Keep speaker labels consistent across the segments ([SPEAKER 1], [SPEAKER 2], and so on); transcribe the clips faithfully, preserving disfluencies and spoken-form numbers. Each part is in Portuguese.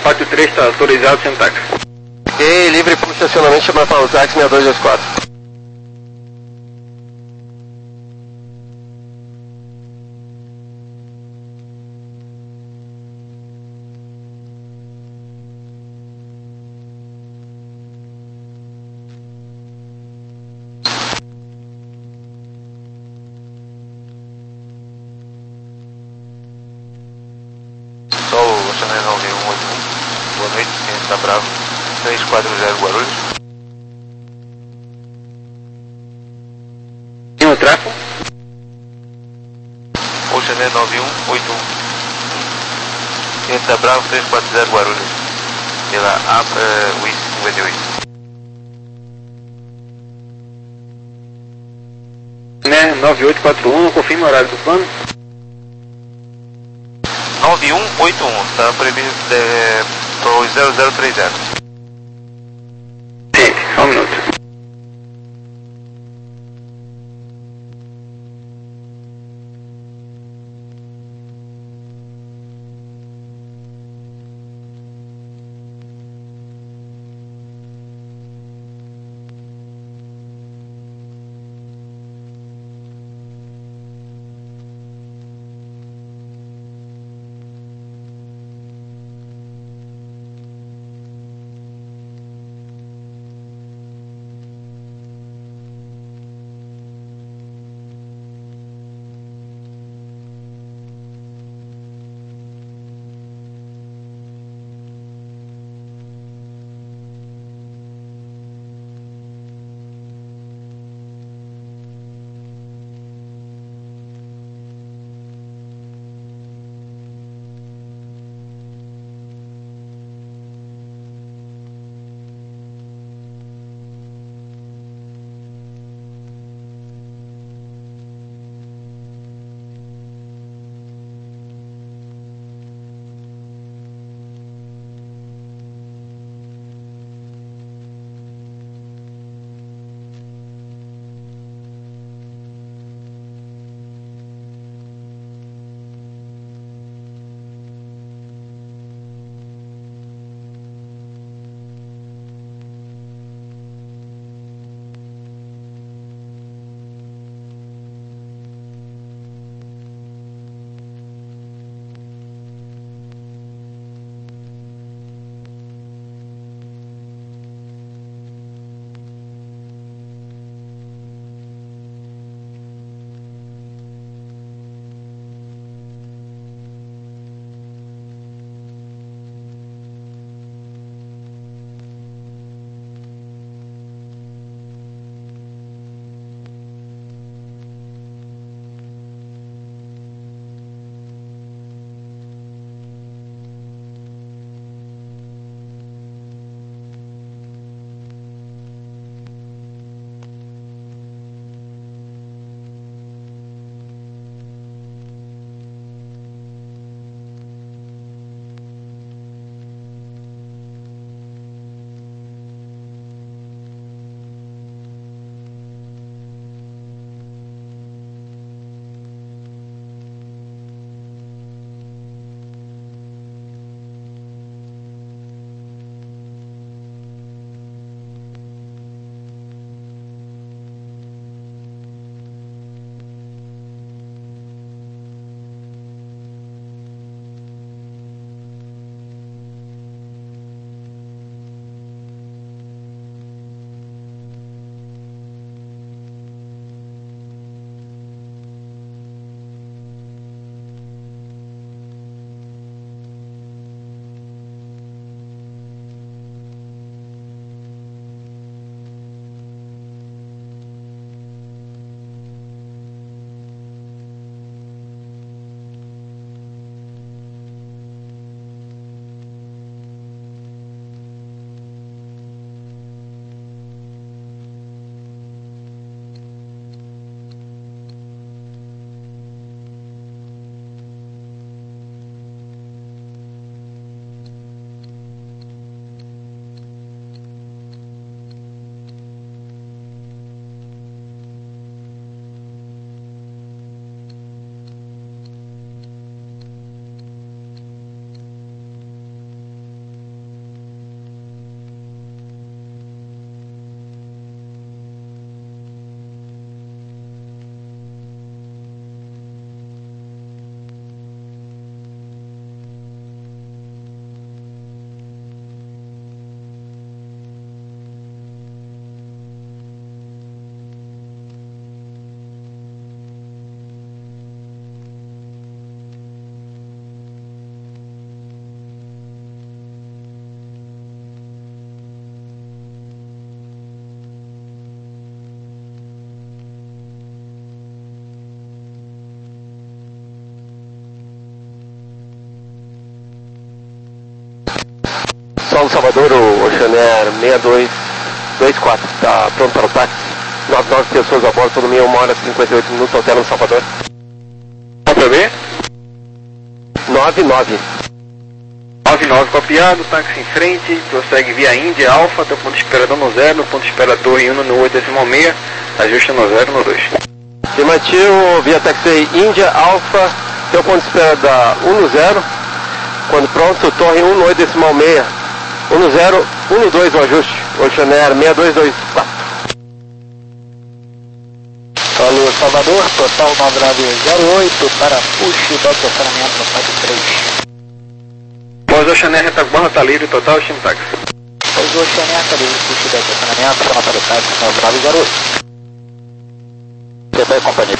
[SPEAKER 1] Pátio três está autorizado sem táxi.
[SPEAKER 2] Ok, livre para o estacionamento, chama para o táxi seis dois dois quatro.
[SPEAKER 3] Tá Bravo, três quatro zero Guarulhos.
[SPEAKER 1] Tem um tráfego?
[SPEAKER 3] Ocean Air nove um oito um. Cliente da Bravo, três quatro zero Guarulhos. Pela A uh, W I S cinquenta e oito.
[SPEAKER 1] Né, nove oito quatro um, confirma o horário do plano.
[SPEAKER 3] nove um oito um, está previsto é, para o zero zero três zero.
[SPEAKER 1] Sim, só um minuto.
[SPEAKER 2] Paulo Salvador, o Oceanair seis dois dois quatro, está pronto para o táxi. nove nove pessoas a bordo, todo mundo uma hora e cinquenta e oito minutos, hotel no Salvador.
[SPEAKER 1] Para B?
[SPEAKER 2] nove nove.
[SPEAKER 1] nove nove copiado, táxi em frente, prossegue via Índia, Alfa, teu ponto de espera no zero, ponto de espera Torre um no oito decimal seis, ajusta no zero no dois.
[SPEAKER 2] Afirmativo, via táxi Índia, Alfa, teu ponto de espera da um no zero, quando pronto, Torre um no oito decimal seis, um no zero, um no dois o ajuste, Oceanair seis dois dois quatro.
[SPEAKER 4] Alô, Salvador, total nove nove zero oito, para push do estacionamento no site três.
[SPEAKER 1] Pós Oceanair retaguarda tá livre, total destino táxi.
[SPEAKER 4] Pós Oceanair tá livre, push do estacionamento, chama para o táxi nove nove zero oito. Você e companhia.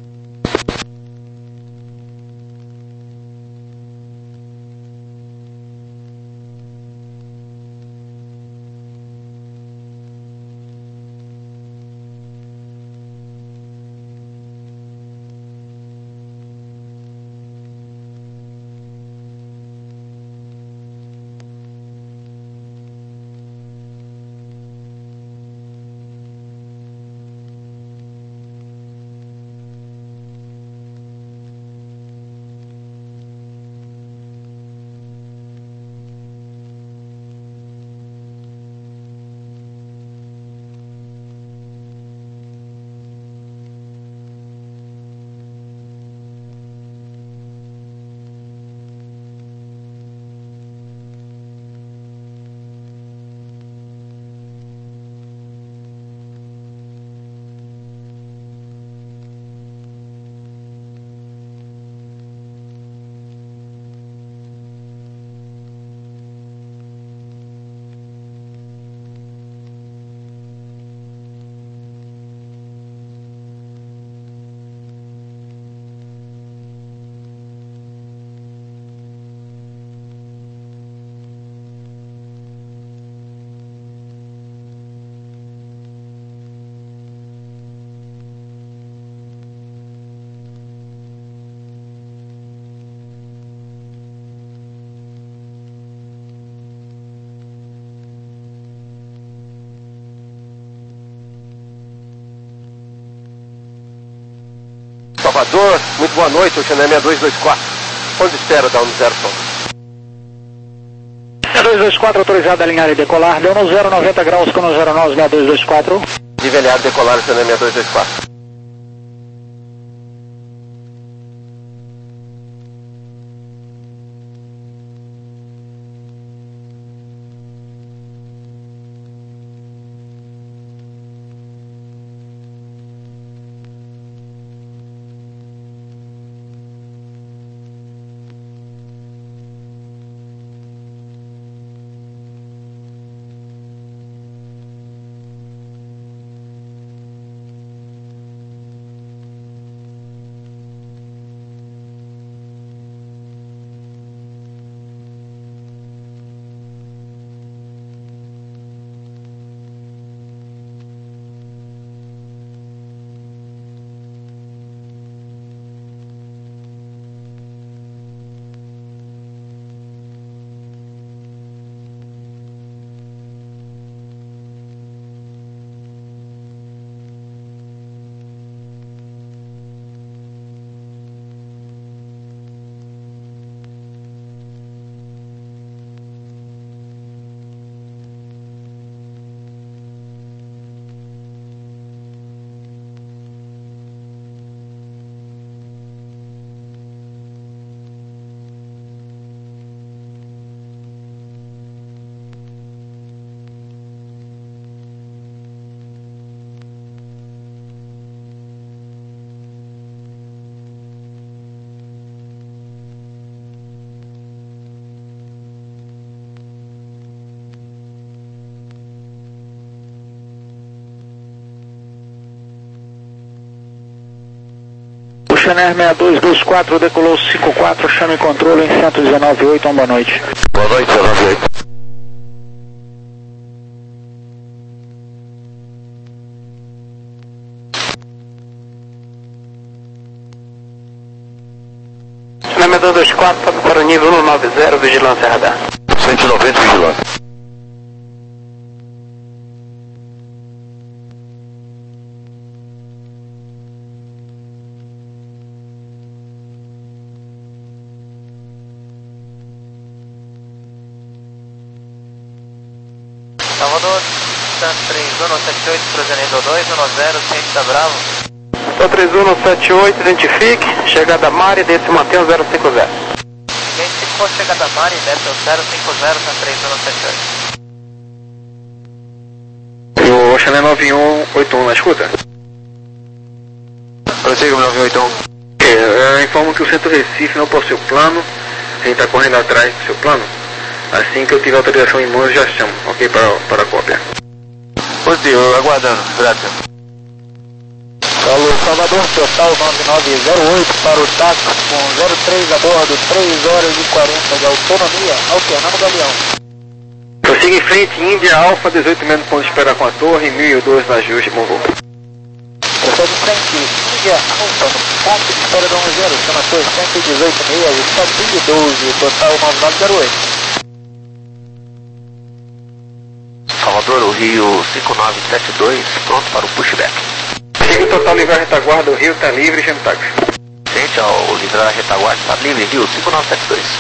[SPEAKER 2] Salvador, muito boa noite, Oceanair seis dois dois quatro. Onde espera dar um zero só?
[SPEAKER 4] seis dois dois quatro, autorizado a alinhar e decolar, deu no zero noventa graus com no zero nove seis dois dois quatro.
[SPEAKER 2] Livre alinhar e decolar, Oceanair seis dois dois quatro.
[SPEAKER 4] Oceanair seis dois dois quatro, decolou cinco quatro, chame controle em cento e dezenove oito, uma boa noite.
[SPEAKER 2] Boa noite, dezenove oito.
[SPEAKER 1] Oceanair seis dois dois quatro, sobe para o nível cento e noventa, vigilância radar.
[SPEAKER 2] cento e noventa, vigilância.
[SPEAKER 3] Salvador, Tan três um sete oito, cruzando dois um zero, ciência Bravo.
[SPEAKER 2] Então três um sete oito, identifique, chegada Mari, desce e mantém o zero cinco zero.
[SPEAKER 3] Identificou chegada Mari, desce o zero cinco zero, Tan três um sete oito.
[SPEAKER 1] O Oceané nove um oito um na escuta?
[SPEAKER 2] Prossiga nove um oito um.
[SPEAKER 1] É, eu informo que o Centro Recife não possui plano, a gente está correndo atrás do seu plano. Assim que eu tiver autorização em mãos, eu já chamo, ok, para, para a cópia.
[SPEAKER 2] Positivo, aguardando, graças.
[SPEAKER 4] Alô, Salvador, total nove nove zero oito para o T A C com zero três a bordo, três horas e quarenta de autonomia, alternando o galeão.
[SPEAKER 1] Prossiga em frente, Índia Alfa, dezoito menos ponto de espera com a torre, mil e dois na ajuste, bom voo.
[SPEAKER 4] Prossegue em frente, Índia Alfa, no ponto de espera da um zero, chama torre cento e dezoito meia, está mil e doze, total nove nove zero oito.
[SPEAKER 2] Salvador, o Rio cinco nove sete dois, pronto para o pushback.
[SPEAKER 1] Siga o total livrar a retaguarda, o Rio está livre, chama táxi.
[SPEAKER 2] Gente, ao livrar a retaguarda, está livre, Rio cinco nove sete dois.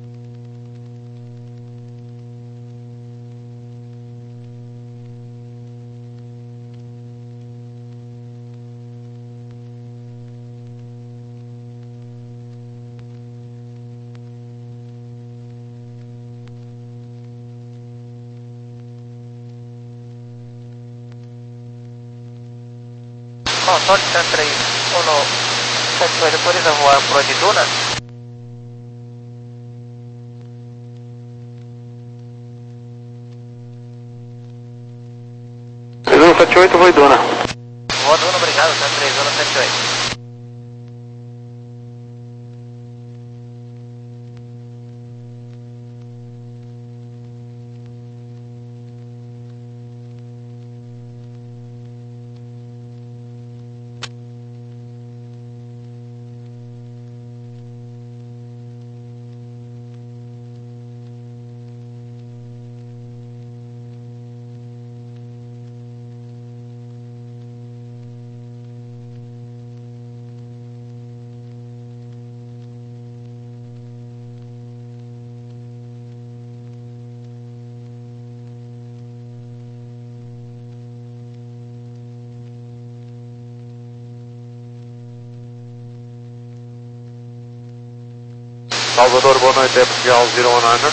[SPEAKER 3] Consorte Tan três um sete oito, autoriza voar pro de Duna?
[SPEAKER 2] três um sete oito, vou Duna.
[SPEAKER 3] Voa Duna, obrigado, Tan três um sete oito.
[SPEAKER 2] Salvador, boa noite, é Portugal zero um nove.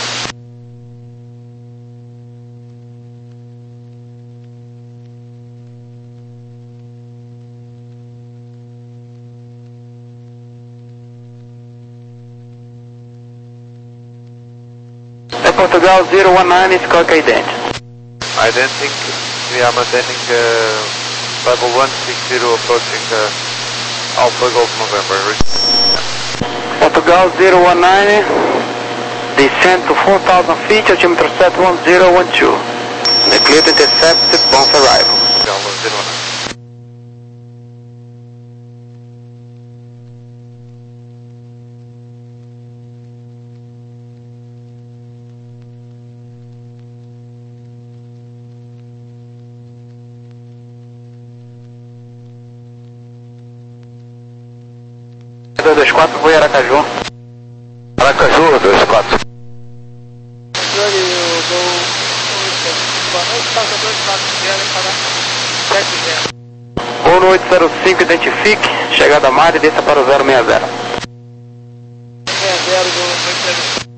[SPEAKER 1] É Portugal zero um nove, Scout Ident.
[SPEAKER 2] Identic, we are maintaining uh, level one six zero approaching uh, Alpha Golf November.
[SPEAKER 1] Portugal zero um nove, descend to four thousand feet, altimeter set one zero one two. The clear to intercept, bound for arrival.
[SPEAKER 2] Portugal zero um nove.
[SPEAKER 1] dois dois quatro, vou em Aracaju.
[SPEAKER 2] Aracaju, dois quatro.
[SPEAKER 3] Boa noite, Salvador, quatro zero, sete zero.
[SPEAKER 1] Voo no oito zero cinco, identifique, chegada Mari, desça para o zero seis zero.
[SPEAKER 3] seis zero do oito zero.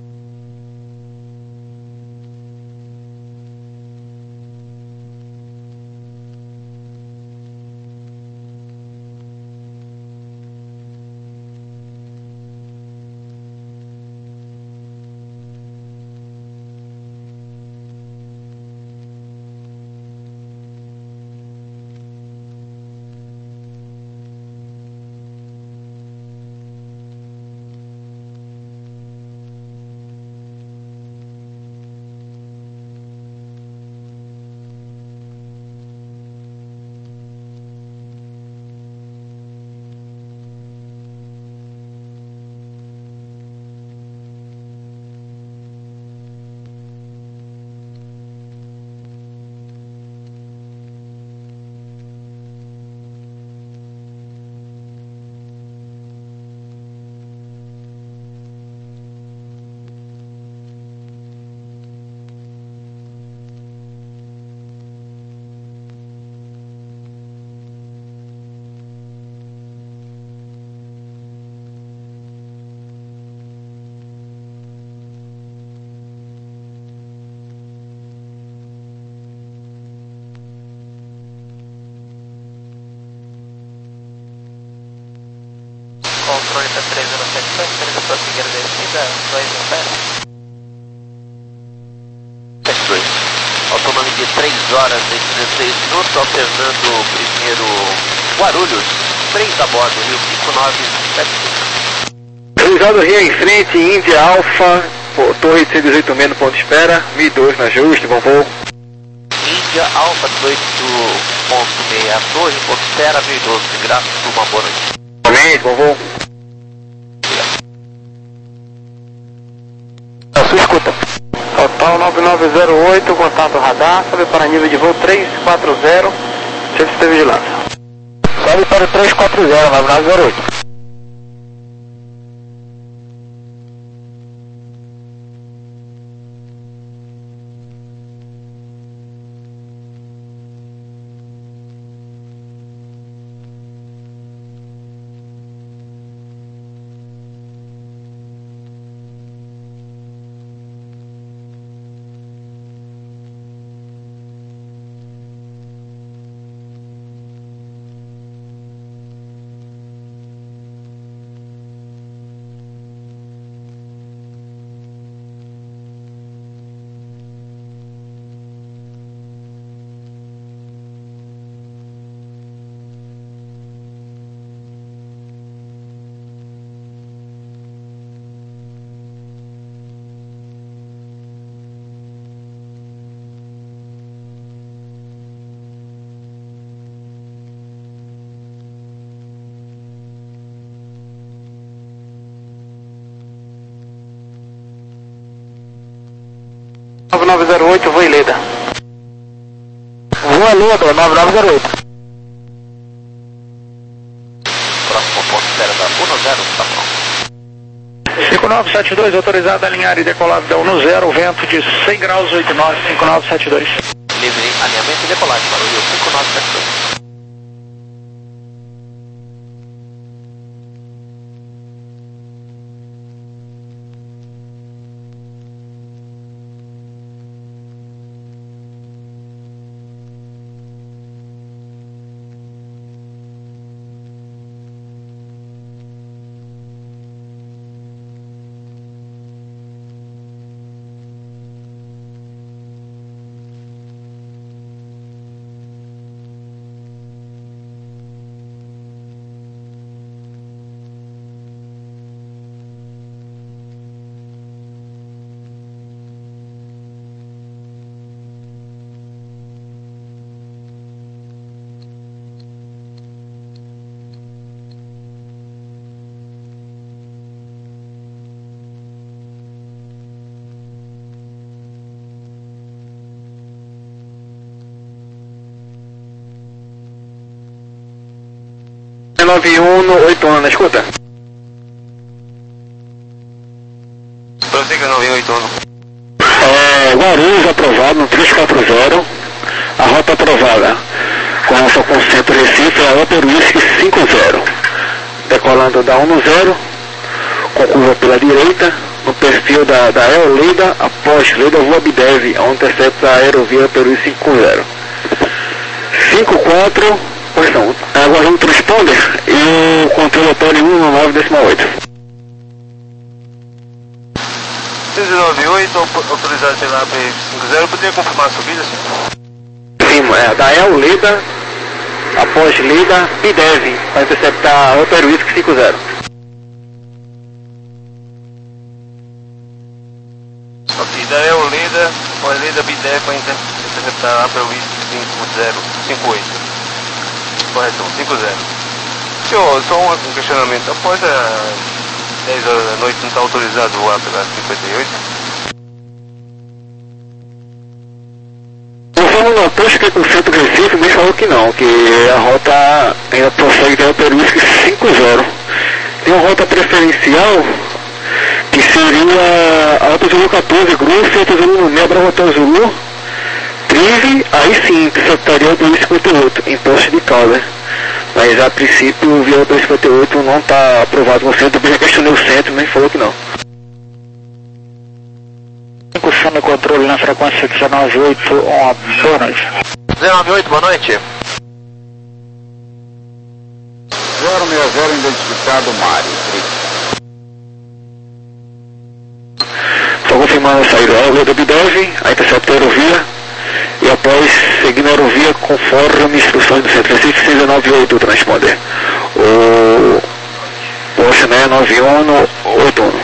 [SPEAKER 3] controle para três zero sete dois, para prosseguir a descida, dois um zero. sete dois. Autonomia de três horas e dezesseis minutos, alternando primeiro Guarulhos, três a bordo, Rio cinco nove sete cinco.
[SPEAKER 1] Realizado Rio em frente, Índia Alfa, Torre C dezoito menos ponto de espera, mil e dois na ajuste, bom voo.
[SPEAKER 3] Índia Alfa dezoito ponto seis, Torre, ponto de espera, mil e doze, graças por uma boa noite.
[SPEAKER 1] Realmente, bom voo.
[SPEAKER 2] A sua escuta. Total nove nove zero oito, contato radar, sobe para nível de voo três quatro zero, serviço de vigilância.
[SPEAKER 4] Sobe para o três quatro zero, nove nove zero oito.
[SPEAKER 2] nove nove zero oito, voo Ileda.
[SPEAKER 4] Voo Ileda, nove nove zero oito.
[SPEAKER 3] Próximo ponto de espera da um zero, está pronto.
[SPEAKER 4] cinco nove sete dois, autorizado a alinhar e decolar da um zero, vento de cem graus, oito nove, cinco nove sete dois.
[SPEAKER 3] Livre alinhamento e decolagem para o Rio cinco nove sete dois.
[SPEAKER 1] nove um oito um, na escuta?
[SPEAKER 3] Prossiga nove um oito um.
[SPEAKER 1] É, Guarulhos aprovado no três quatro zero, a rota aprovada com alfa com centro Recife, a Upper Whisky cinco zero, decolando da um zero, com curva pela direita, no perfil da, da Aerolida, após Leda Voa Bidev, onde intercepta a Aerovia Upper Whisky cinco zero. cinco quatro, correção, aguardando o transponder e o controle atório um nove decimal oito.
[SPEAKER 3] seis nove oito, autorizado pela A P cinco zero, poderia confirmar a subida, senhor?
[SPEAKER 1] Sim, é, da El Lida, após Lida, Bidev, para interceptar a Upper Whisky cinco zero.
[SPEAKER 3] Ok, da El Lida, após Lida, Bidev, para interceptar a Upper Whisky cinco zero, cinco oito. Correção, cinco zero. Senhor, só um questionamento. Após as dez horas da noite, não está autorizado voar pela cinquenta e oito?
[SPEAKER 1] Conforme na tosca com o centro do Recife, me falou que não, que a rota ainda prossegue de Upper Whisky cinco zero. Tem uma rota preferencial que seria a Alto Zulu quatorze, Groove, Alto Zulu Nebra, Hotel Zulu, Trive, aí sim, interceptaria o dois cinquenta e oito, em poste de causa. Mas a princípio, via o dois cinquenta e oito não está aprovado no centro, também já questionei o centro, mas falou que não.
[SPEAKER 4] Cursando o controle na frequência dezenove oito, uma boa noite.
[SPEAKER 3] dezenove oito, boa noite.
[SPEAKER 5] zero seis zero identificado, Mário.
[SPEAKER 1] deve, a interceptar a aerovia e após seguindo a aerovia conforme instruções do Centro Recife seis nove oito transponder. O, o Oceaneia nove um oito um.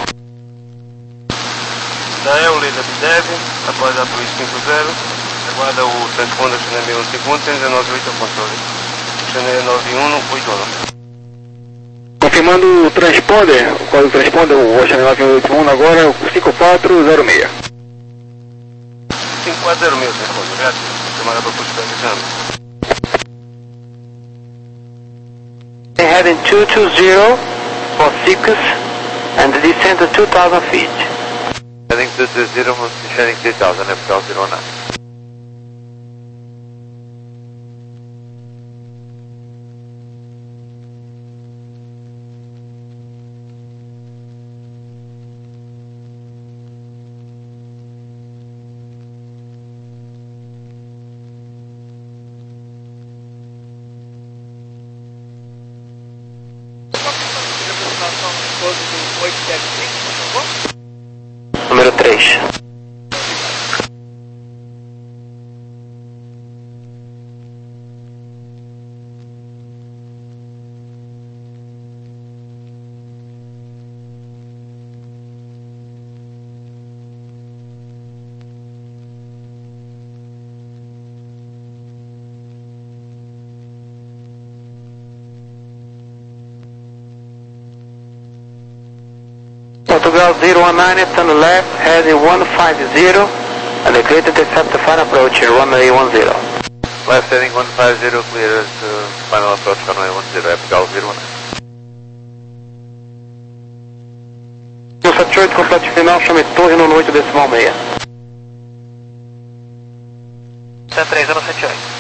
[SPEAKER 3] Daí o líder deve, após a Luiz cinco zero, aguarda o transponder Oceaneia um segundo, seis nove oito ao controle. Oceaneia nove um oito um.
[SPEAKER 1] Confirmando o transponder, o código transponder, o Oceaneia nove um oito um agora é o cinco quatro zero seis.
[SPEAKER 3] cinco quatro zero seis, transponder, obrigado. Chamada para pushback exame.
[SPEAKER 2] Heading two two zero for Sicus and the descent of two thousand feet.
[SPEAKER 3] Heading two two zero, descending two thousand, F K L zero nine.
[SPEAKER 2] Número três. Portugal zero one nine, turn left, heading one five zero, and the great intercept the final approach in runway one zero.
[SPEAKER 3] Left heading one five zero, clear to final approach runway one zero, F K L zero one.
[SPEAKER 2] No sete oito, completo final, chame torre no oito decimal seis. T três zero sete oito.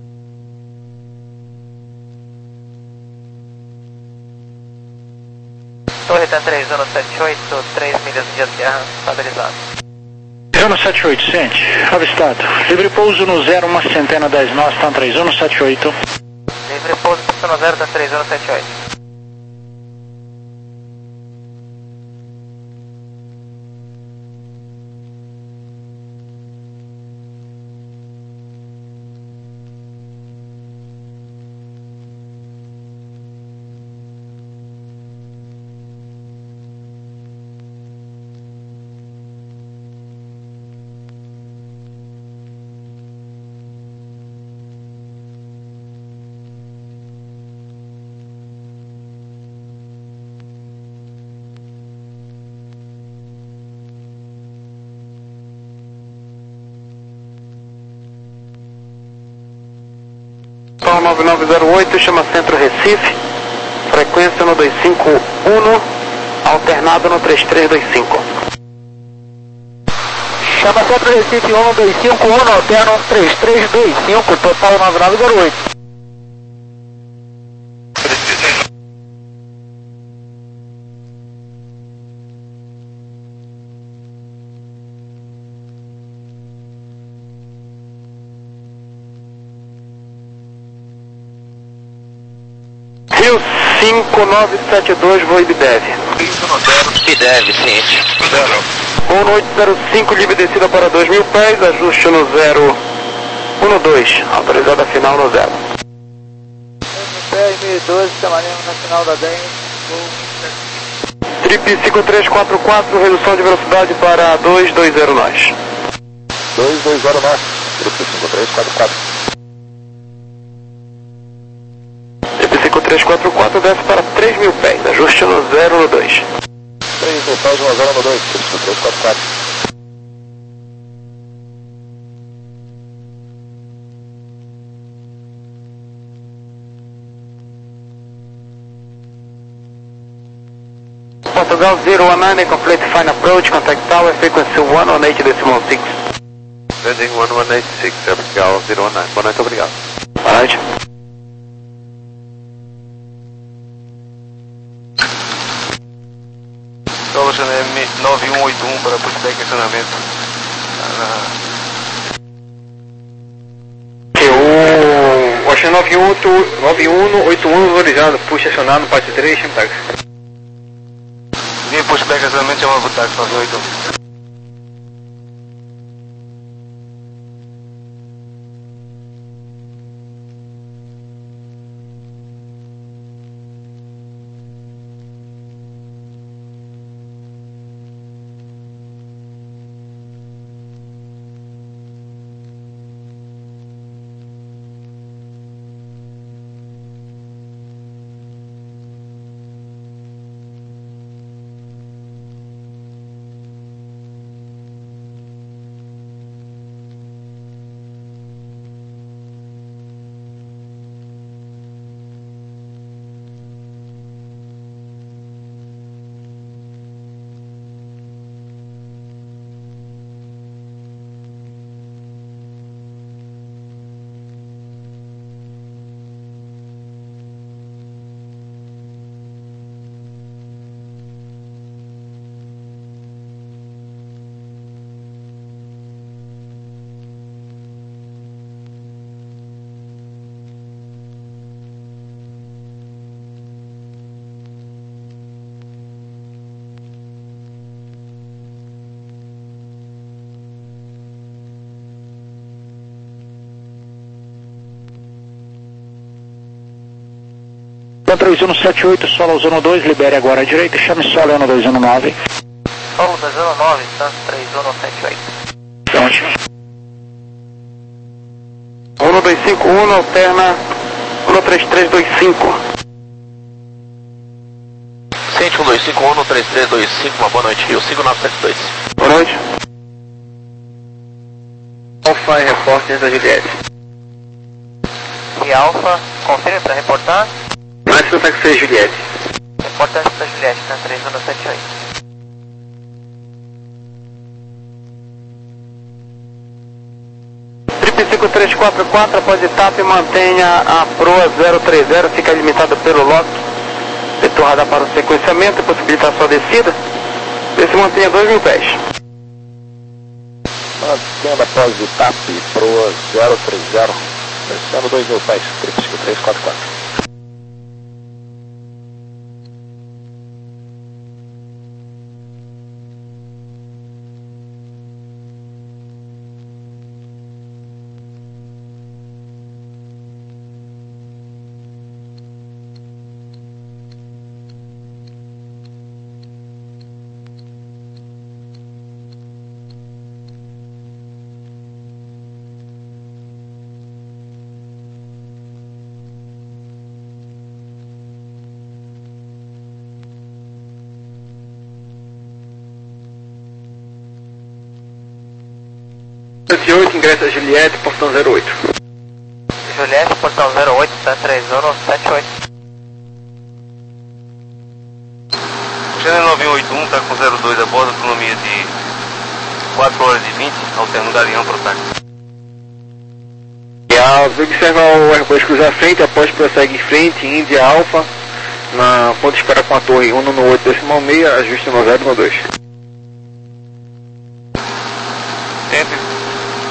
[SPEAKER 2] Torre T três zero sete oito, três milhas de terra, estabilizado.
[SPEAKER 4] zero sete oito, sente, avistado. Livre pouso no zero, uma centena, dez nós, T três zero sete oito.
[SPEAKER 2] Livre pouso no zero, T três zero sete oito. nove nove zero oito, chama Centro Recife, frequência no dois cinco um, alternado no três três dois cinco. Chama Centro Recife um dois cinco um, alterno três três dois cinco, total nove nove zero oito. Rio cinco nove sete dois, voo I B D E V.
[SPEAKER 3] I B D E V, ciente.
[SPEAKER 2] Voo no oito zero cinco, livre descida para dois mil pés, ajuste no zero um dois, autorizada final no zero.
[SPEAKER 4] dez mil e doze, chamaremos na final da D E M.
[SPEAKER 2] Trip cinco três quatro quatro, redução de velocidade para dois dois zero nós.
[SPEAKER 1] dois dois zero nós, Trip cinco três quatro quatro.
[SPEAKER 2] cinco três quatro quatro desce para três mil pés, ajuste no zero dois.
[SPEAKER 1] três mil pés, uma zero dois, cinco três quatro quatro.
[SPEAKER 2] Portugal zero one nine, complete fine approach, contact tower, frequency one one eight decimal six.
[SPEAKER 3] Heading one one eight six, F K L zero one nine. Boa noite, obrigado.
[SPEAKER 2] Boa noite.
[SPEAKER 3] Solution M nove um oito um para pushback e acionamento.
[SPEAKER 1] O Ocean nove um oito um valorizado, puxa acionado, parte três, chama
[SPEAKER 3] Linha pushback e acionamento, chama o táxi nove um oito um.
[SPEAKER 4] Pan três um sete oito, Solo zona dois, libere agora à direita, chame Solo um dois um nove.
[SPEAKER 5] Solo dois um nove, Pan três um sete oito.
[SPEAKER 4] Pronto.
[SPEAKER 2] um dois cinco um, alterna um três três dois cinco.
[SPEAKER 6] Ciente um dois cinco um, três três dois cinco, uma boa noite, Rio cinco nove sete dois.
[SPEAKER 2] Boa noite.
[SPEAKER 1] Alfa e repórter da Juliette.
[SPEAKER 5] E Alfa, confirme para reportar.
[SPEAKER 1] Máximo taxi Juliette.
[SPEAKER 5] Reportagem da Juliette, Pan três um sete oito.
[SPEAKER 2] cinco três quatro quatro, após etapa, mantenha a proa zero três zero, fica limitada pelo lock, setor radar para o sequenciamento, possibilita sua descida, e se mantenha dois mil pés.
[SPEAKER 4] Mantendo após etapa, proa zero três zero, descendo dois mil pés, cinco três quatro quatro.
[SPEAKER 1] oito, ingresso a Juliette, portão zero oito.
[SPEAKER 5] Juliette, portão zero oito, Pan três um sete oito.
[SPEAKER 3] O Channel nove um oito um está com zero dois a bordo, autonomia de quatro horas e vinte, alterno Galeão para o táxi.
[SPEAKER 1] E a observa o Airbus cruzar a frente, após prossegue em frente, Índia Alfa, na ponta de espera com a torre um no oito decimal seis, ajuste no zero no dois.